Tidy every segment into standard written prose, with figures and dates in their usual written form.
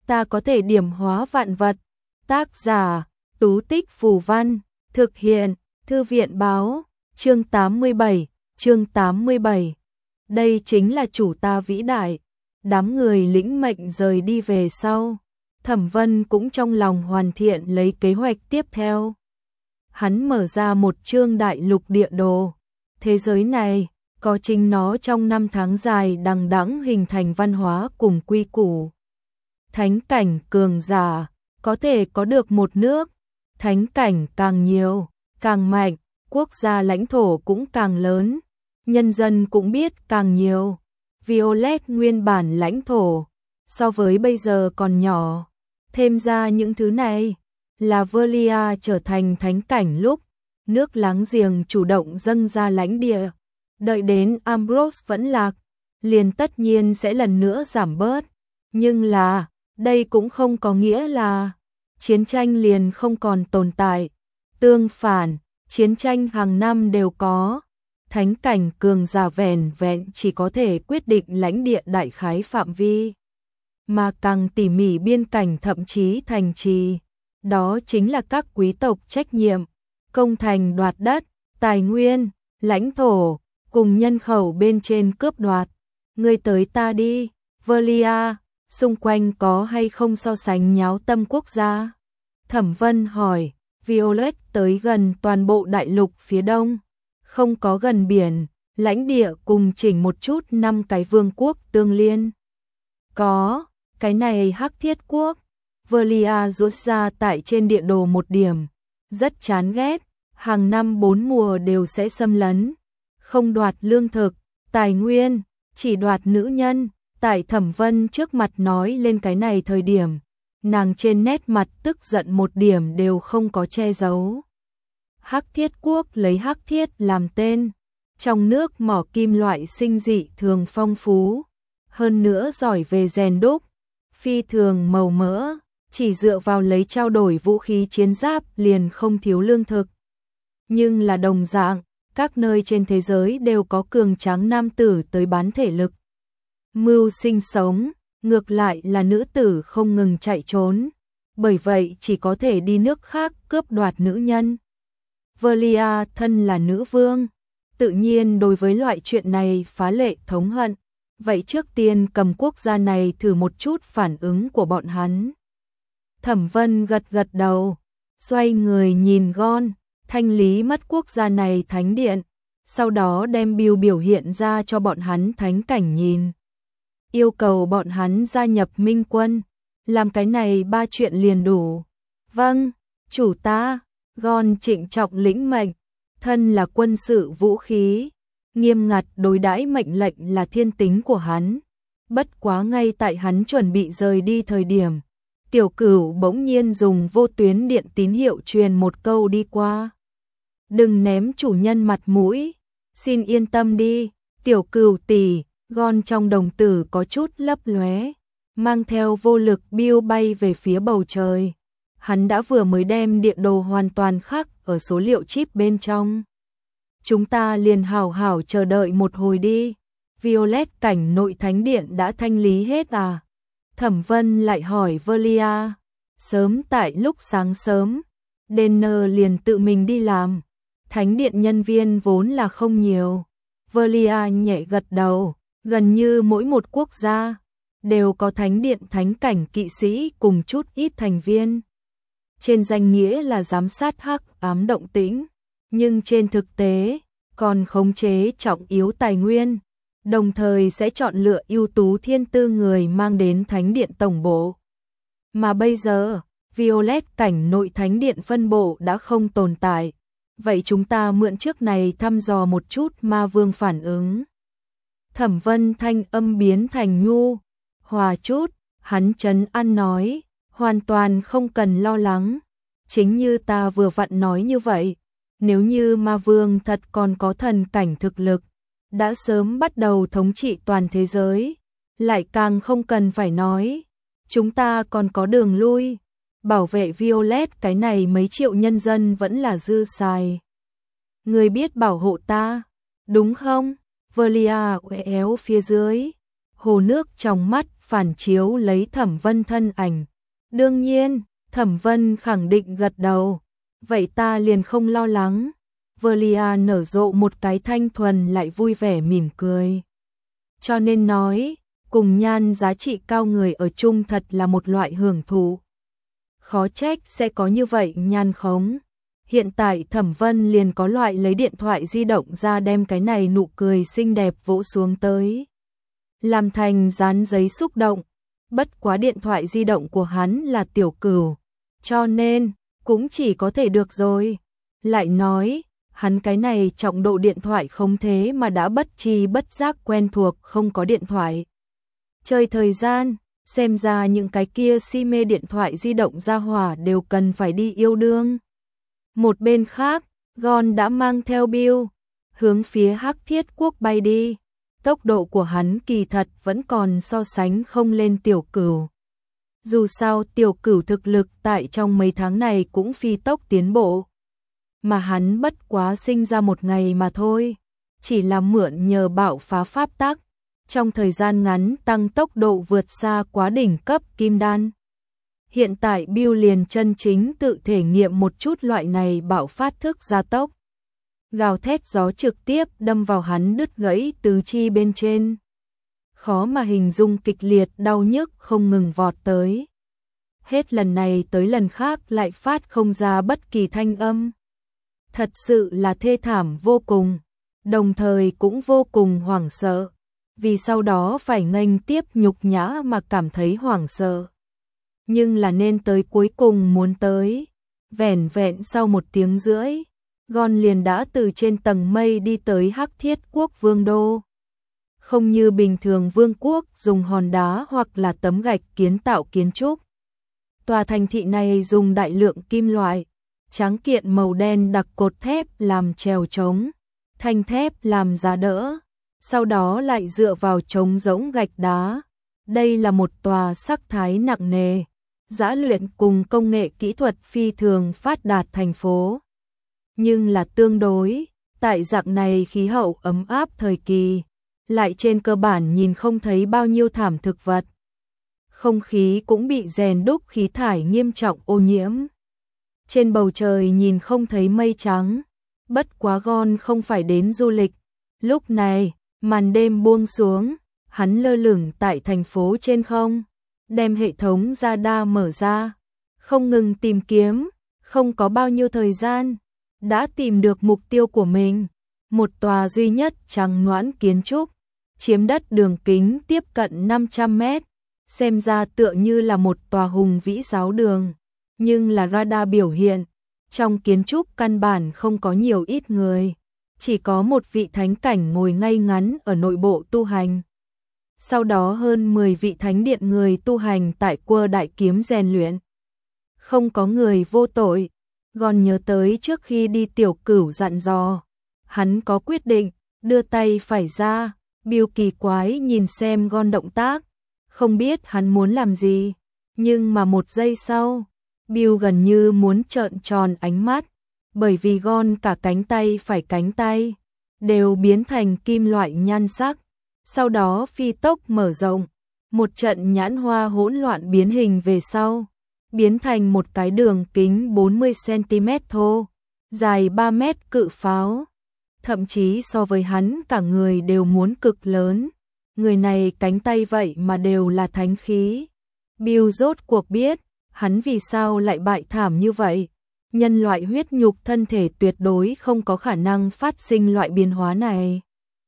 ta có thể điểm hóa vạn vật. Tác giả, Tú Tích Phù Văn, thực hiện, Thư viện Báo, chương 87. Đây chính là chủ ta vĩ đại. Đám người lĩnh mệnh rời đi về sau. Thẩm Vân cũng trong lòng hoàn thiện lấy kế hoạch tiếp theo. Hắn mở ra một chương đại lục địa đồ. Thế giới này, có chính nó trong năm tháng dài đằng đẵng hình thành văn hóa cùng quy củ. Thánh cảnh cường giả, có thể có được một nước. Thánh cảnh càng nhiều, càng mạnh, quốc gia lãnh thổ cũng càng lớn. Nhân dân cũng biết càng nhiều. Violet nguyên bản lãnh thổ, so với bây giờ còn nhỏ. Thêm ra những thứ này, là Velia trở thành thánh cảnh lúc, nước láng giềng chủ động dâng ra lãnh địa. Đợi đến Ambrose vẫn lạc, liền tất nhiên sẽ lần nữa giảm bớt. Nhưng là, đây cũng không có nghĩa là chiến tranh liền không còn tồn tại. Tương phản, chiến tranh hàng năm đều có. Thánh cảnh cường giả vẻn vẹn chỉ có thể quyết định lãnh địa đại khái phạm vi, mà càng tỉ mỉ biên cảnh thậm chí thành trì. Đó chính là các quý tộc trách nhiệm, công thành đoạt đất, tài nguyên, lãnh thổ, cùng nhân khẩu bên trên cướp đoạt. Ngươi tới ta đi, Velia, xung quanh có hay không so sánh nháo tâm quốc gia? Thẩm Vân hỏi. Violet tới gần toàn bộ đại lục phía đông, không có gần biển, lãnh địa cùng chỉnh một chút 5 cái vương quốc tương liên. Có, cái này Hắc Thiết quốc. Velia rút ra tại trên địa đồ một điểm, rất chán ghét, hàng năm 4 mùa đều sẽ xâm lấn, không đoạt lương thực, tài nguyên, chỉ đoạt nữ nhân. Tại Thẩm Vân trước mặt nói lên cái này thời điểm, nàng trên nét mặt tức giận một điểm đều không có che giấu. Hắc Thiết quốc lấy hắc thiết làm tên, trong nước mỏ kim loại sinh dị thường phong phú, hơn nữa giỏi về rèn đúc, phi thường màu mỡ, chỉ dựa vào lấy trao đổi vũ khí chiến giáp liền không thiếu lương thực. Nhưng là đồng dạng, các nơi trên thế giới đều có cường tráng nam tử tới bán thể lực, mưu sinh sống, ngược lại là nữ tử không ngừng chạy trốn, bởi vậy chỉ có thể đi nước khác cướp đoạt nữ nhân. Velia thân là nữ vương, tự nhiên đối với loại chuyện này phá lệ thống hận, vậy trước tiên cầm quốc gia này thử một chút phản ứng của bọn hắn. Thẩm Vân gật gật đầu, xoay người nhìn Gon, thanh lý mất quốc gia này thánh điện, sau đó đem biểu hiện ra cho bọn hắn thánh cảnh nhìn. Yêu cầu bọn hắn gia nhập minh quân, làm cái này 3 chuyện liền đủ. Vâng, chủ ta. Gon trịnh trọng lĩnh mệnh, thân là quân sự vũ khí, nghiêm ngặt đối đãi mệnh lệnh là thiên tính của hắn. Bất quá ngay tại hắn chuẩn bị rời đi thời điểm, Tiểu Cửu bỗng nhiên dùng vô tuyến điện tín hiệu truyền một câu đi qua. Đừng ném chủ nhân mặt mũi, xin yên tâm đi, Tiểu Cửu tỷ. Gon trong đồng tử có chút lấp lóe, mang theo vô lực biêu bay về phía bầu trời. Hắn đã vừa mới đem địa đồ hoàn toàn khắc ở số liệu chip bên trong. Chúng ta liền hảo hảo chờ đợi một hồi đi. Violet cảnh nội thánh điện đã thanh lý hết à? Thẩm Vân lại hỏi Velia. Sớm tại lúc sáng sớm, Denner liền tự mình đi làm. Thánh điện nhân viên vốn là không nhiều. Velia nhẹ gật đầu, gần như mỗi một quốc gia đều có thánh điện thánh cảnh kỵ sĩ cùng chút ít thành viên. Trên danh nghĩa là giám sát hắc ám động tĩnh, nhưng trên thực tế còn khống chế trọng yếu tài nguyên, đồng thời sẽ chọn lựa ưu tú thiên tư người mang đến thánh điện tổng bộ. Mà bây giờ, Violet cảnh nội thánh điện phân bộ đã không tồn tại, vậy chúng ta mượn trước này thăm dò một chút ma vương phản ứng. Thẩm Vân thanh âm biến thành nhu hòa chút, hắn trấn an nói, hoàn toàn không cần lo lắng, chính như ta vừa vặn nói như vậy, nếu như ma vương thật còn có thần cảnh thực lực, đã sớm bắt đầu thống trị toàn thế giới, lại càng không cần phải nói, chúng ta còn có đường lui, bảo vệ Violet cái này mấy triệu nhân dân vẫn là dư xài. Người biết bảo hộ ta, đúng không? Velia uể éo phía dưới, hồ nước trong mắt phản chiếu lấy Thẩm Vân thân ảnh. Đương nhiên, Thẩm Vân khẳng định gật đầu. Vậy ta liền không lo lắng. Velia nở rộ một cái thanh thuần lại vui vẻ mỉm cười. Cho nên nói, cùng nhan giá trị cao người ở chung thật là một loại hưởng thụ. Khó trách sẽ có như vậy nhan khống. Hiện tại Thẩm Vân liền có loại lấy điện thoại di động ra đem cái này nụ cười xinh đẹp vỗ xuống tới. Làm thành dán giấy xúc động. Bất quá điện thoại di động của hắn là Tiểu Cửu. Cho nên, cũng chỉ có thể được rồi. Lại nói, hắn cái này trọng độ điện thoại không thế mà đã bất tri bất giác quen thuộc không có điện thoại. Chơi thời gian, xem ra những cái kia si mê điện thoại di động ra hỏa đều cần phải đi yêu đương. Một bên khác, Gon đã mang theo Bill, hướng phía Hắc Thiết Quốc bay đi. Tốc độ của hắn kỳ thật vẫn còn so sánh không lên Tiểu Cửu. Dù sao Tiểu Cửu thực lực tại trong mấy tháng này cũng phi tốc tiến bộ. Mà hắn bất quá sinh ra một ngày mà thôi. Chỉ là mượn nhờ bạo phá pháp tắc. Trong thời gian ngắn tăng tốc độ vượt xa quá đỉnh cấp kim đan. Hiện tại Bill liền chân chính tự thể nghiệm một chút loại này bạo phát thức gia tốc. Gào thét gió trực tiếp đâm vào hắn đứt gãy tứ chi bên trên. Khó mà hình dung kịch liệt đau nhức không ngừng vọt tới. Hết lần này tới lần khác lại phát không ra bất kỳ thanh âm. Thật sự là thê thảm vô cùng, đồng thời cũng vô cùng hoảng sợ. Vì sau đó phải nghênh tiếp nhục nhã mà cảm thấy hoảng sợ. Nhưng là nên tới cuối cùng muốn tới. Vẻn vẹn sau 1 tiếng rưỡi, Gon liền đã từ trên tầng mây đi tới Hắc Thiết Quốc vương đô. Không như bình thường vương quốc dùng hòn đá hoặc là tấm gạch kiến tạo kiến trúc. Tòa thành thị này dùng đại lượng kim loại, tráng kiện màu đen đặc cột thép làm chèo chống, thanh thép làm giá đỡ, sau đó lại dựa vào trống rỗng gạch đá. Đây là một tòa sắc thái nặng nề, dã luyện cùng công nghệ kỹ thuật phi thường phát đạt thành phố. Nhưng là tương đối, tại dạng này khí hậu ấm áp thời kỳ, lại trên cơ bản nhìn không thấy bao nhiêu thảm thực vật. Không khí cũng bị rèn đúc khí thải nghiêm trọng ô nhiễm. Trên bầu trời nhìn không thấy mây trắng, bất quá Gon không phải đến du lịch. Lúc này, màn đêm buông xuống, hắn lơ lửng tại thành phố trên không, đem hệ thống radar mở ra, không ngừng tìm kiếm, không có bao nhiêu thời gian, đã tìm được mục tiêu của mình. Một tòa duy nhất trắng noãn kiến trúc, chiếm đất đường kính tiếp cận 500 mét, xem ra tựa như là một tòa hùng vĩ giáo đường. Nhưng là radar biểu hiện, trong kiến trúc căn bản không có nhiều ít người, chỉ có một vị thánh cảnh ngồi ngay ngắn ở nội bộ tu hành. Sau đó hơn 10 vị thánh điện người tu hành tại Quơ Đại Kiếm rèn luyện. Không có người vô tội. Gon nhớ tới trước khi đi Tiểu Cửu dặn dò, hắn có quyết định, đưa tay phải ra. Bill kỳ quái nhìn xem Gon động tác, không biết hắn muốn làm gì, nhưng mà 1 giây sau, Bill gần như muốn trợn tròn ánh mắt, bởi vì Gon cả cánh tay phải cánh tay đều biến thành kim loại nhan sắc, sau đó phi tốc mở rộng, một trận nhãn hoa hỗn loạn biến hình về sau, biến thành một cái đường kính 40 cm thô, dài 3 mét cự pháo. Thậm chí so với hắn cả người đều muốn cực lớn. Người này cánh tay vậy mà đều là thánh khí. Bill rốt cuộc biết, hắn vì sao lại bại thảm như vậy. Nhân loại huyết nhục thân thể tuyệt đối không có khả năng phát sinh loại biến hóa này.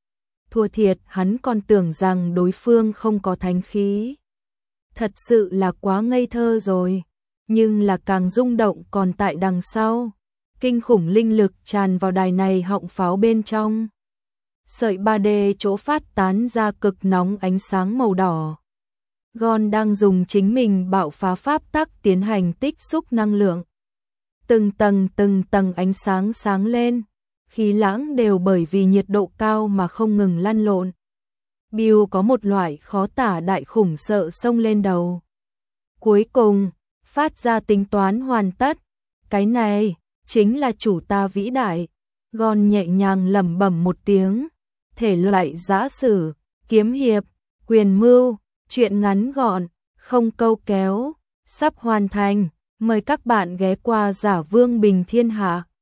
Thua thiệt, hắn còn tưởng rằng đối phương không có thánh khí. Thật sự là quá ngây thơ rồi. Nhưng là càng rung động còn tại đằng sau. Kinh khủng linh lực tràn vào đài này họng pháo bên trong. Sợi 3D chỗ phát tán ra cực nóng ánh sáng màu đỏ. Gon đang dùng chính mình bạo phá pháp tắc tiến hành tích xúc năng lượng. Từng tầng ánh sáng sáng lên, khí lãng đều bởi vì nhiệt độ cao mà không ngừng lăn lộn. Bill có một loại khó tả đại khủng sợ xông lên đầu. Cuối cùng, phát ra tính toán hoàn tất. Cái này chính là chủ ta vĩ đại. Gon nhẹ nhàng lẩm bẩm một tiếng. Thể loại giã sử, kiếm hiệp, quyền mưu, Chuyện ngắn gọn, không câu kéo, sắp hoàn thành. Mời các bạn ghé qua Giả Vương Bình Thiên Hạ.